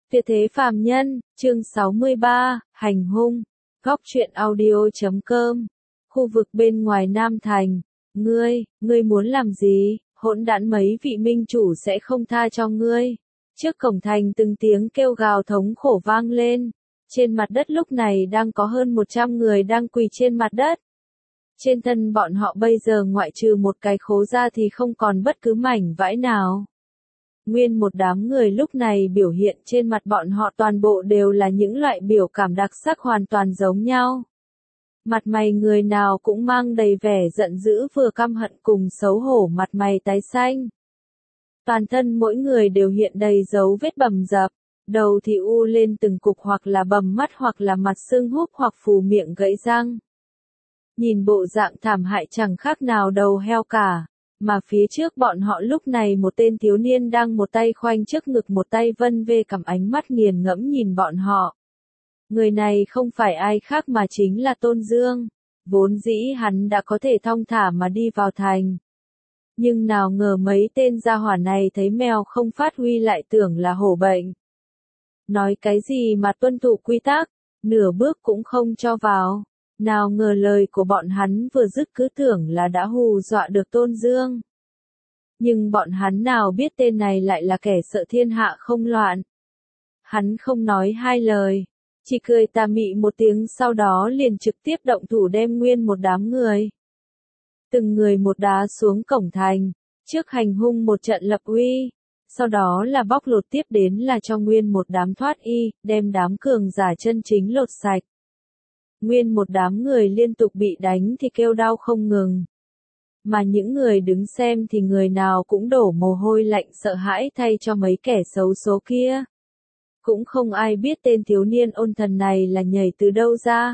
Tuyệt thế phàm nhân, chương 63, hành hung. Góc truyện audio.com. Khu vực bên ngoài Nam Thành. Ngươi muốn làm gì? Hỗn đản, mấy vị minh chủ sẽ không tha cho ngươi. Trước cổng thành từng tiếng kêu gào thống khổ vang lên. Trên mặt đất lúc này đang có hơn 100 người đang quỳ trên mặt đất. Trên thân bọn họ bây giờ ngoại trừ một cái khố ra thì không còn bất cứ mảnh vải nào. Nguyên một đám người lúc này biểu hiện trên mặt bọn họ toàn bộ đều là những loại biểu cảm đặc sắc hoàn toàn giống nhau. Mặt mày người nào cũng mang đầy vẻ giận dữ vừa căm hận cùng xấu hổ, mặt mày tái xanh. Toàn thân mỗi người đều hiện đầy dấu vết bầm dập, đầu thì u lên từng cục hoặc là bầm mắt hoặc là mặt sưng húp hoặc phù miệng gãy răng. Nhìn bộ dạng thảm hại chẳng khác nào đầu heo cả. Mà phía trước bọn họ lúc này một tên thiếu niên đang một tay khoanh trước ngực một tay vân vê cầm ánh mắt nghiền ngẫm nhìn bọn họ. Người này không phải ai khác mà chính là Tôn Dương. Vốn dĩ hắn đã có thể thong thả mà đi vào thành. Nhưng nào ngờ mấy tên gia hỏa này thấy mèo không phát huy lại tưởng là hổ bệnh. Nói cái gì mà tuân thủ quy tắc, nửa bước cũng không cho vào. Nào ngờ lời của bọn hắn vừa dứt cứ tưởng là đã hù dọa được Tôn Dương. Nhưng bọn hắn nào biết tên này lại là kẻ sợ thiên hạ không loạn. Hắn không nói hai lời, chỉ cười tà mị một tiếng, sau đó liền trực tiếp động thủ đem nguyên một đám người. Từng người một đá xuống cổng thành, trước hành hung một trận lập uy, sau đó là bóc lột, tiếp đến là cho nguyên một đám thoát y, đem đám cường giả chân chính lột sạch. Nguyên một đám người liên tục bị đánh thì kêu đau không ngừng. Mà những người đứng xem thì người nào cũng đổ mồ hôi lạnh sợ hãi thay cho mấy kẻ xấu số kia. Cũng không ai biết tên thiếu niên ôn thần này là nhảy từ đâu ra.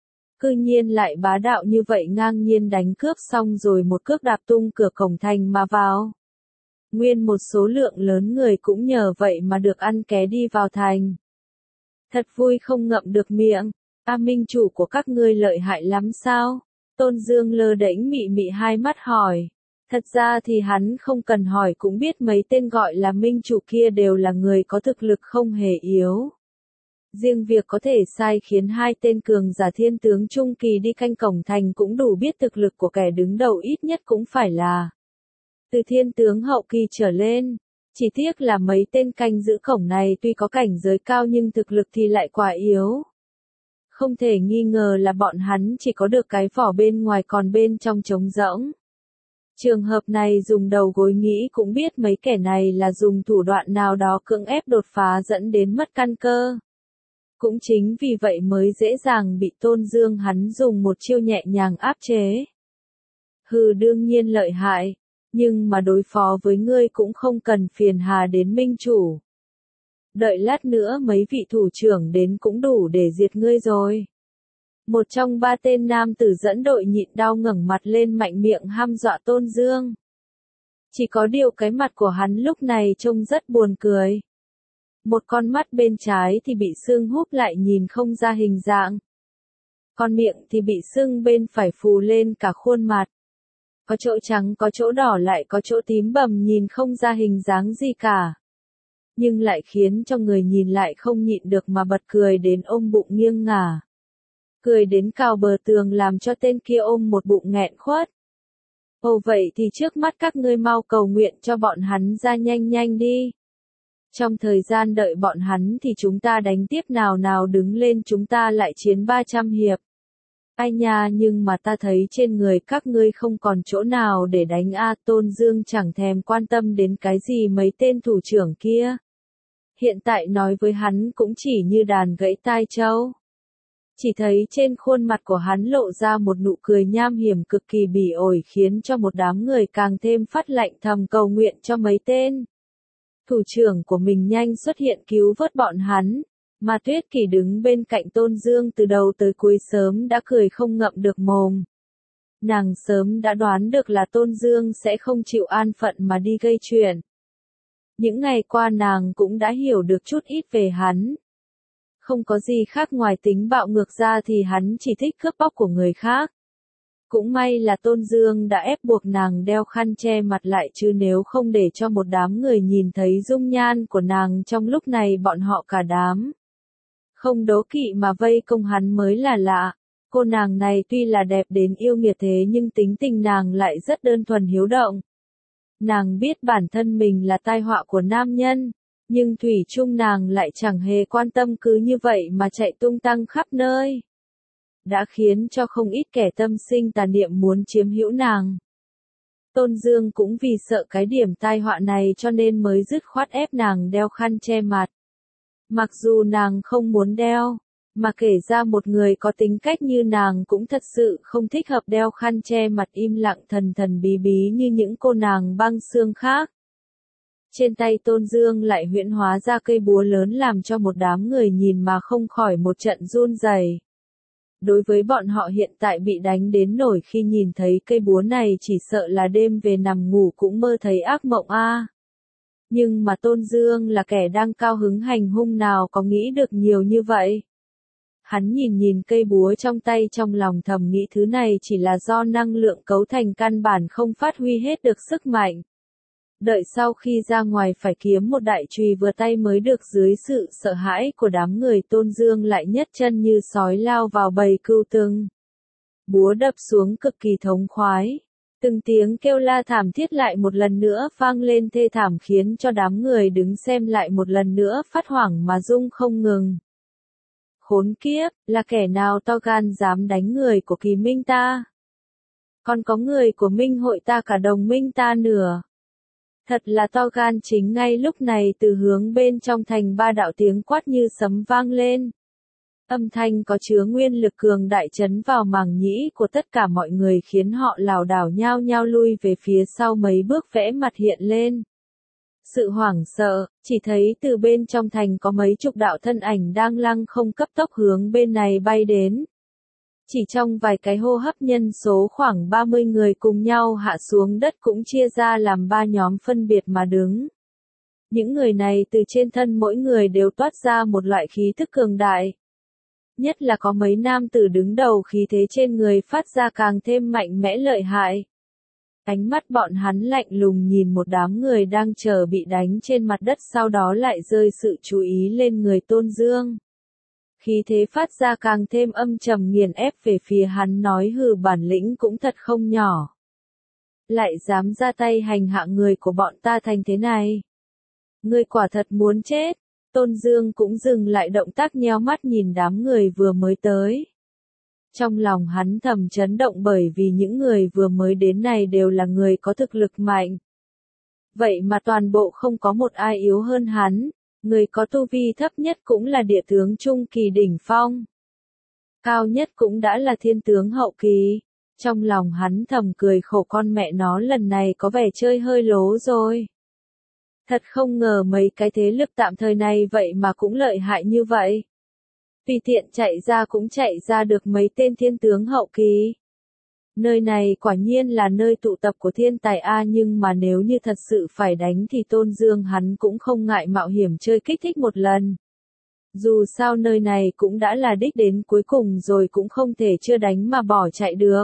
Cư nhiên lại bá đạo như vậy, ngang nhiên đánh cướp xong rồi một cước đạp tung cửa cổng thành mà vào. Nguyên một số lượng lớn người cũng nhờ vậy mà được ăn ké đi vào thành. Thật vui không ngậm được miệng. Minh chủ của các ngươi lợi hại lắm sao? Tôn Dương lơ đễnh mị mị hai mắt hỏi. Thật ra thì hắn không cần hỏi cũng biết mấy tên gọi là minh chủ kia đều là người có thực lực không hề yếu. Riêng việc có thể sai khiến hai tên cường giả thiên tướng trung kỳ đi canh cổng thành cũng đủ biết thực lực của kẻ đứng đầu, ít nhất cũng phải là từ thiên tướng hậu kỳ trở lên. Chỉ tiếc là mấy tên canh giữ cổng này tuy có cảnh giới cao nhưng thực lực thì lại quá yếu. Không thể nghi ngờ là bọn hắn chỉ có được cái vỏ bên ngoài còn bên trong trống rỗng. Trường hợp này dùng đầu gối nghĩ cũng biết mấy kẻ này là dùng thủ đoạn nào đó cưỡng ép đột phá dẫn đến mất căn cơ. Cũng chính vì vậy mới dễ dàng bị Tôn Dương hắn dùng một chiêu nhẹ nhàng áp chế. Đương nhiên lợi hại, nhưng mà đối phó với ngươi cũng không cần phiền hà đến minh chủ. Đợi lát nữa mấy vị thủ trưởng đến cũng đủ để diệt ngươi rồi. Một trong ba tên nam tử dẫn đội nhịn đau ngẩng mặt lên mạnh miệng hăm dọa Tôn Dương. Chỉ có điều cái mặt của hắn lúc này trông rất buồn cười. Một con mắt bên trái thì bị sưng húp lại nhìn không ra hình dạng. Con miệng thì bị sưng bên phải phù lên cả khuôn mặt. Có chỗ trắng có chỗ đỏ lại có chỗ tím bầm, nhìn không ra hình dáng gì cả. Nhưng lại khiến cho người nhìn lại không nhịn được mà bật cười đến ôm bụng nghiêng ngả. Cười đến cào bờ tường làm cho tên kia ôm một bụng nghẹn khuất. Ồ, vậy thì trước mắt các ngươi mau cầu nguyện cho bọn hắn ra nhanh nhanh đi. Trong thời gian đợi bọn hắn thì chúng ta đánh tiếp, nào đứng lên, chúng ta lại chiến 300 hiệp. Ai nha, nhưng mà ta thấy trên người các ngươi không còn chỗ nào để đánh a. Tôn Dương chẳng thèm quan tâm đến cái gì mấy tên thủ trưởng kia. Hiện tại nói với hắn cũng chỉ như đàn gãy tai trâu. Chỉ thấy trên khuôn mặt của hắn lộ ra một nụ cười nham hiểm cực kỳ bỉ ổi, khiến cho một đám người càng thêm phát lạnh thầm cầu nguyện cho mấy tên thủ trưởng của mình nhanh xuất hiện cứu vớt bọn hắn. Mà Tuyết Kỳ đứng bên cạnh Tôn Dương từ đầu tới cuối sớm đã cười không ngậm được mồm. Nàng sớm đã đoán được là Tôn Dương sẽ không chịu an phận mà đi gây chuyện. Những ngày qua nàng cũng đã hiểu được chút ít về hắn. Không có gì khác ngoài tính bạo ngược ra thì hắn chỉ thích cướp bóc của người khác. Cũng may là Tôn Dương đã ép buộc nàng đeo khăn che mặt lại, chứ nếu không để cho một đám người nhìn thấy dung nhan của nàng trong lúc này, bọn họ cả đám không đố kỵ mà vây công hắn mới là lạ. Cô nàng này tuy là đẹp đến yêu nghiệt thế nhưng tính tình nàng lại rất đơn thuần hiếu động. Nàng biết bản thân mình là tai họa của nam nhân, nhưng thủy chung nàng lại chẳng hề quan tâm, cứ như vậy mà chạy tung tăng khắp nơi. Đã khiến cho không ít kẻ tâm sinh tà niệm muốn chiếm hữu nàng. Tôn Dương cũng vì sợ cái điểm tai họa này cho nên mới dứt khoát ép nàng đeo khăn che mặt. Mặc dù nàng không muốn đeo, mà kể ra một người có tính cách như nàng cũng thật sự không thích hợp đeo khăn che mặt im lặng thần thần bí bí như những cô nàng băng xương khác. Trên tay Tôn Dương lại huyễn hóa ra cây búa lớn làm cho một đám người nhìn mà không khỏi một trận run rẩy. Đối với bọn họ hiện tại bị đánh đến nổi khi nhìn thấy cây búa này chỉ sợ là đêm về nằm ngủ cũng mơ thấy ác mộng a. Nhưng mà Tôn Dương là kẻ đang cao hứng hành hung nào có nghĩ được nhiều như vậy. Hắn nhìn nhìn cây búa trong tay trong lòng thầm nghĩ thứ này chỉ là do năng lượng cấu thành căn bản không phát huy hết được sức mạnh. Đợi sau khi ra ngoài phải kiếm một đại chùy vừa tay mới được. Dưới sự sợ hãi của đám người, Tôn Dương lại nhất chân như sói lao vào bầy cừu từng. Búa đập xuống cực kỳ thống khoái. Từng tiếng kêu la thảm thiết lại một lần nữa vang lên thê thảm khiến cho đám người đứng xem lại một lần nữa phát hoảng mà rung không ngừng. Khốn kiếp, là kẻ nào to gan dám đánh người của Kỳ Minh ta? Còn có người của Minh hội ta cả đồng minh ta nữa. Thật là to gan. Chính ngay lúc này từ hướng bên trong thành ba đạo tiếng quát như sấm vang lên. Âm thanh có chứa nguyên lực cường đại chấn vào màng nhĩ của tất cả mọi người khiến họ lảo đảo nhao nhao lui về phía sau mấy bước, vẽ mặt hiện lên sự hoảng sợ, chỉ thấy từ bên trong thành có mấy chục đạo thân ảnh đang lăng không cấp tốc hướng bên này bay đến. Chỉ trong vài cái hô hấp nhân số khoảng 30 người cùng nhau hạ xuống đất cũng chia ra làm 3 nhóm phân biệt mà đứng. Những người này từ trên thân mỗi người đều toát ra một loại khí thức cường đại. Nhất là có mấy nam tử đứng đầu, khí thế trên người phát ra càng thêm mạnh mẽ lợi hại. Ánh mắt bọn hắn lạnh lùng nhìn một đám người đang chờ bị đánh trên mặt đất, sau đó lại rơi sự chú ý lên người Tôn Dương. Khí thế phát ra càng thêm âm trầm nghiền ép về phía hắn, nói hừ, bản lĩnh cũng thật không nhỏ. Lại dám ra tay hành hạ người của bọn ta thành thế này. Ngươi quả thật muốn chết. Tôn Dương cũng dừng lại động tác nheo mắt nhìn đám người vừa mới tới. Trong lòng hắn thầm chấn động bởi vì những người vừa mới đến này đều là người có thực lực mạnh. Vậy mà toàn bộ không có một ai yếu hơn hắn, người có tu vi thấp nhất cũng là địa tướng trung kỳ đỉnh phong. Cao nhất cũng đã là thiên tướng hậu kỳ. Trong lòng hắn thầm cười khổ, con mẹ nó lần này có vẻ chơi hơi lố rồi. Thật không ngờ mấy cái thế lực tạm thời này vậy mà cũng lợi hại như vậy. Tùy tiện chạy ra cũng chạy ra được mấy tên thiên tướng hậu kỳ. Nơi này quả nhiên là nơi tụ tập của thiên tài a, nhưng mà nếu như thật sự phải đánh thì Tôn Dương hắn cũng không ngại mạo hiểm chơi kích thích một lần. Dù sao nơi này cũng đã là đích đến cuối cùng rồi, cũng không thể chưa đánh mà bỏ chạy được.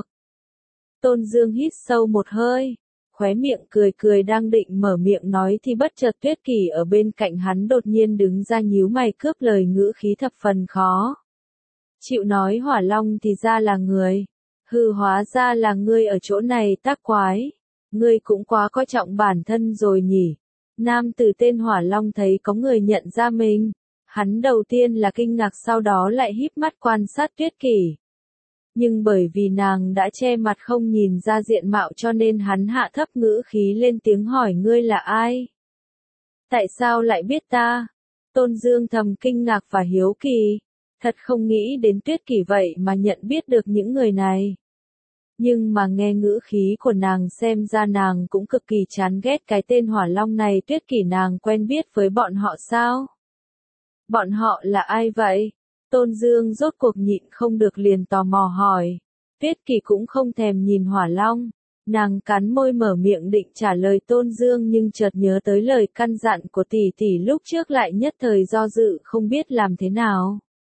Tôn Dương hít sâu một hơi, khóe miệng cười cười đang định mở miệng nói thì bất chợt Tuyết Kỳ ở bên cạnh hắn đột nhiên đứng ra nhíu mày cướp lời, ngữ khí thập phần khó chịu nói: Hỏa Long thì ra là người. Hừ, hóa ra là ngươi ở chỗ này tác quái. Ngươi cũng quá coi trọng bản thân rồi nhỉ. Nam tử tên Hỏa Long thấy có người nhận ra mình. Hắn đầu tiên là kinh ngạc, sau đó lại híp mắt quan sát Tuyết Kỳ. Nhưng bởi vì nàng đã che mặt không nhìn ra diện mạo cho nên hắn hạ thấp ngữ khí lên tiếng hỏi: ngươi là ai? Tại sao lại biết ta? Tôn Dương thầm kinh ngạc và hiếu kỳ. Thật không nghĩ đến Tuyết Kỳ vậy mà nhận biết được những người này. Nhưng mà nghe ngữ khí của nàng xem ra nàng cũng cực kỳ chán ghét cái tên Hỏa Long này. Tuyết Kỳ, nàng quen biết với bọn họ sao? Bọn họ là ai vậy? Tôn Dương rốt cuộc nhịn không được liền tò mò hỏi. Tuyết Kỳ cũng không thèm nhìn Hỏa Long. Nàng cắn môi mở miệng định trả lời Tôn Dương nhưng chợt nhớ tới lời căn dặn của tỷ tỷ lúc trước, lại nhất thời do dự không biết làm thế nào.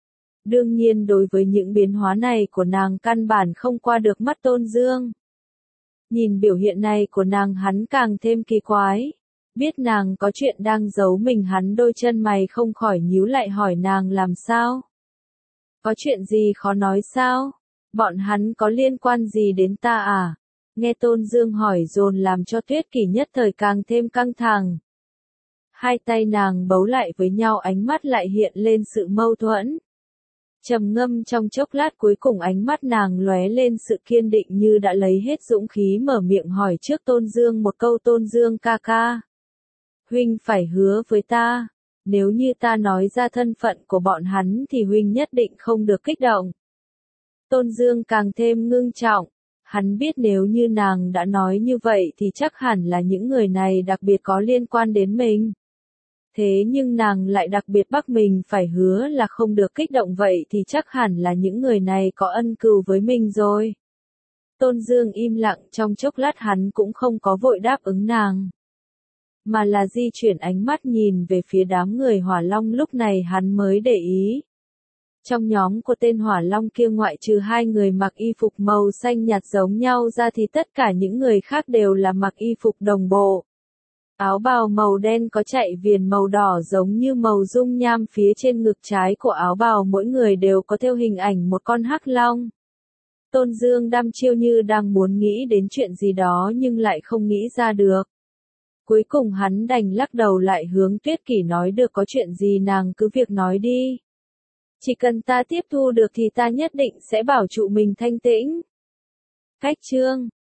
Đương nhiên đối với những biến hóa này của nàng căn bản không qua được mắt Tôn Dương. Nhìn biểu hiện này của nàng hắn càng thêm kỳ quái. Biết nàng có chuyện đang giấu mình, hắn đôi chân mày không khỏi nhíu lại hỏi nàng làm sao? Có chuyện gì khó nói sao? Bọn hắn có liên quan gì đến ta à? Nghe Tôn Dương hỏi dồn làm cho Tuyết Kỳ nhất thời càng thêm căng thẳng. Hai tay nàng bấu lại với nhau, ánh mắt lại hiện lên sự mâu thuẫn. Trầm ngâm trong chốc lát, cuối cùng ánh mắt nàng lóe lên sự kiên định, như đã lấy hết dũng khí mở miệng hỏi trước Tôn Dương một câu. Tôn Dương ca ca, huynh phải hứa với ta, nếu như ta nói ra thân phận của bọn hắn thì huynh nhất định không được kích động. Tôn Dương càng thêm ngưng trọng, hắn biết nếu như nàng đã nói như vậy thì chắc hẳn là những người này đặc biệt có liên quan đến mình. Thế nhưng nàng lại đặc biệt bắt mình phải hứa là không được kích động, vậy thì chắc hẳn là những người này có ân cừu với mình rồi. Tôn Dương im lặng trong chốc lát, hắn cũng không có vội đáp ứng nàng, mà là di chuyển ánh mắt nhìn về phía đám người Hỏa Long. Lúc này hắn mới để ý. Trong nhóm của tên Hỏa Long kia, ngoại trừ hai người mặc y phục màu xanh nhạt giống nhau ra thì tất cả những người khác đều là mặc y phục đồng bộ. Áo bào màu đen có chạy viền màu đỏ giống như màu dung nham, phía trên ngực trái của áo bào mỗi người đều có thêu hình ảnh một con hắc long. Tôn Dương đăm chiêu như đang muốn nghĩ đến chuyện gì đó nhưng lại không nghĩ ra được. Cuối cùng hắn đành lắc đầu, lại hướng Tuyết Kỳ nói được, có chuyện gì nàng cứ việc nói đi. Chỉ cần ta tiếp thu được thì ta nhất định sẽ bảo trụ mình thanh tĩnh. Khách chương